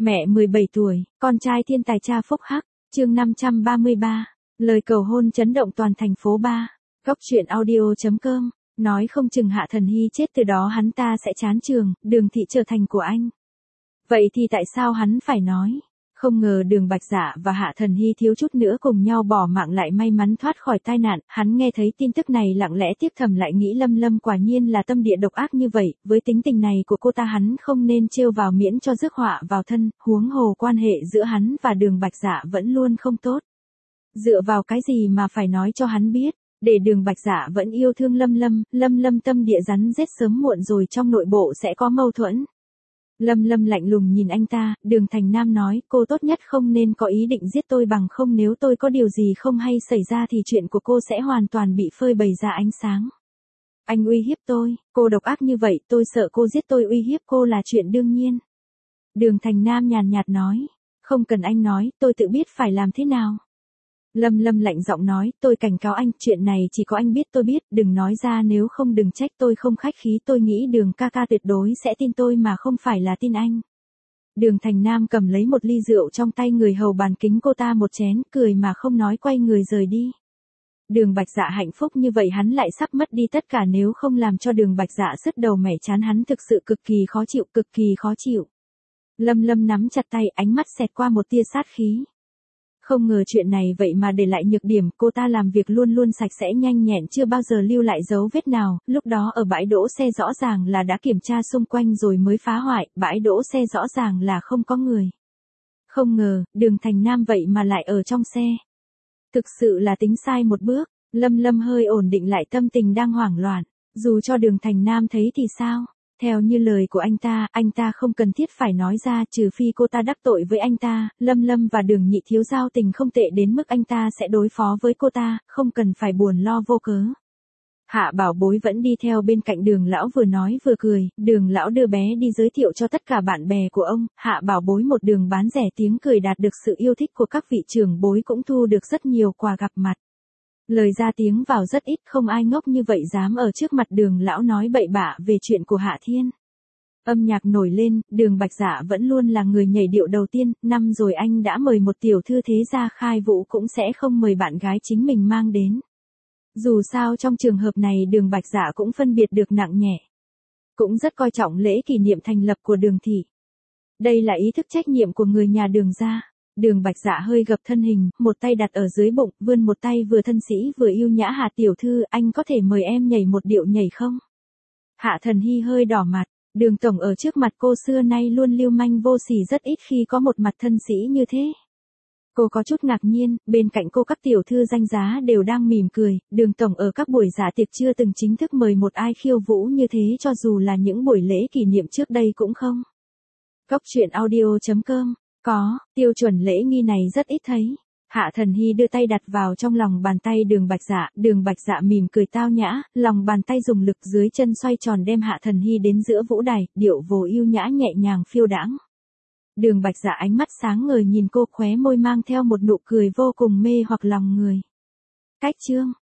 Mẹ 17 tuổi, con trai thiên tài cha phúc hắc, chương 533, lời cầu hôn chấn động toàn thành phố 3. Góc truyện audio.com, nói không chừng Hạ Thần Hy chết từ đó hắn ta sẽ chán trường, Đường Thị trở thành của anh. Vậy thì tại sao hắn phải nói? Không ngờ Đường Bạch Dạ và Hạ Thần Hy thiếu chút nữa cùng nhau bỏ mạng lại may mắn thoát khỏi tai nạn, hắn nghe thấy tin tức này lặng lẽ tiếp thầm lại nghĩ Lâm Lâm quả nhiên là tâm địa độc ác như vậy, với tính tình này của cô ta hắn không nên trêu vào miễn cho rước họa vào thân, huống hồ quan hệ giữa hắn và Đường Bạch Dạ vẫn luôn không tốt. Dựa vào cái gì mà phải nói cho hắn biết, để Đường Bạch Dạ vẫn yêu thương Lâm Lâm tâm địa rắn rết sớm muộn rồi trong nội bộ sẽ có mâu thuẫn. Lâm Lâm lạnh lùng nhìn anh ta, Đường Thành Nam nói, cô tốt nhất không nên có ý định giết tôi, bằng không nếu tôi có điều gì không hay xảy ra thì chuyện của cô sẽ hoàn toàn bị phơi bày ra ánh sáng. Anh uy hiếp tôi, cô độc ác như vậy, tôi sợ cô giết tôi, uy hiếp cô là chuyện đương nhiên. Đường Thành Nam nhàn nhạt nói, không cần anh nói, tôi tự biết phải làm thế nào. Lâm Lâm lạnh giọng nói, tôi cảnh cáo anh, chuyện này chỉ có anh biết, tôi biết, đừng nói ra, nếu không đừng trách tôi không khách khí, tôi nghĩ Đường ca ca tuyệt đối sẽ tin tôi mà không phải là tin anh. Đường Thành Nam cầm lấy một ly rượu trong tay người hầu bàn kính cô ta một chén, cười mà không nói quay người rời đi. Đường Bạch Dạ hạnh phúc như vậy hắn lại sắp mất đi tất cả, nếu không làm cho Đường Bạch Dạ sứt đầu mẻ chán hắn thực sự cực kỳ khó chịu, cực kỳ khó chịu. Lâm Lâm nắm chặt tay, ánh mắt xẹt qua một tia sát khí. Không ngờ chuyện này vậy mà để lại nhược điểm, cô ta làm việc luôn luôn sạch sẽ nhanh nhẹn, chưa bao giờ lưu lại dấu vết nào, lúc đó ở bãi đỗ xe rõ ràng là đã kiểm tra xung quanh rồi mới phá hoại, bãi đỗ xe rõ ràng là không có người. Không ngờ, Đường Thành Nam vậy mà lại ở trong xe. Thực sự là tính sai một bước, Lâm Lâm hơi ổn định lại tâm tình đang hoảng loạn, dù cho Đường Thành Nam thấy thì sao? Theo như lời của anh ta không cần thiết phải nói ra, trừ phi cô ta đắc tội với anh ta, Lâm Lâm và Đường Nhị Thiếu giao tình không tệ đến mức anh ta sẽ đối phó với cô ta, không cần phải buồn lo vô cớ. Hạ Bảo Bối vẫn đi theo bên cạnh Đường lão vừa nói vừa cười, Đường lão đưa bé đi giới thiệu cho tất cả bạn bè của ông, Hạ Bảo Bối một đường bán rẻ tiếng cười đạt được sự yêu thích của các vị trưởng bối, cũng thu được rất nhiều quà gặp mặt. Lời ra tiếng vào rất ít, không ai ngốc như vậy dám ở trước mặt Đường lão nói bậy bạ về chuyện của Hạ Thiên. Âm nhạc nổi lên, Đường Bạch Dạ vẫn luôn là người nhảy điệu đầu tiên, năm rồi anh đã mời một tiểu thư thế gia khai vũ cũng sẽ không mời bạn gái chính mình mang đến. Dù sao trong trường hợp này Đường Bạch Dạ cũng phân biệt được nặng nhẹ. Cũng rất coi trọng lễ kỷ niệm thành lập của Đường thị. Đây là ý thức trách nhiệm của người nhà Đường gia. Đường Bạch Dạ hơi gập thân hình, một tay đặt ở dưới bụng, vươn một tay vừa thân sĩ vừa yêu nhã, Hạ tiểu thư, anh có thể mời em nhảy một điệu nhảy không? Hạ Thần Hy hơi đỏ mặt, Đường tổng ở trước mặt cô xưa nay luôn lưu manh vô sỉ, rất ít khi có một mặt thân sĩ như thế. Cô có chút ngạc nhiên, bên cạnh cô các tiểu thư danh giá đều đang mỉm cười, Đường tổng ở các buổi dạ tiệc chưa từng chính thức mời một ai khiêu vũ như thế, cho dù là những buổi lễ kỷ niệm trước đây cũng không. Góc truyện audio.com. Có, tiêu chuẩn lễ nghi này rất ít thấy. Hạ Thần Hy đưa tay đặt vào trong lòng bàn tay Đường Bạch Dạ mỉm cười tao nhã, lòng bàn tay dùng lực dưới chân xoay tròn đem Hạ Thần Hy đến giữa vũ đài, điệu vồ yêu nhã nhẹ nhàng phiêu đãng. Đường Bạch Dạ ánh mắt sáng ngời nhìn cô, khóe môi mang theo một nụ cười vô cùng mê hoặc lòng người. Cách chương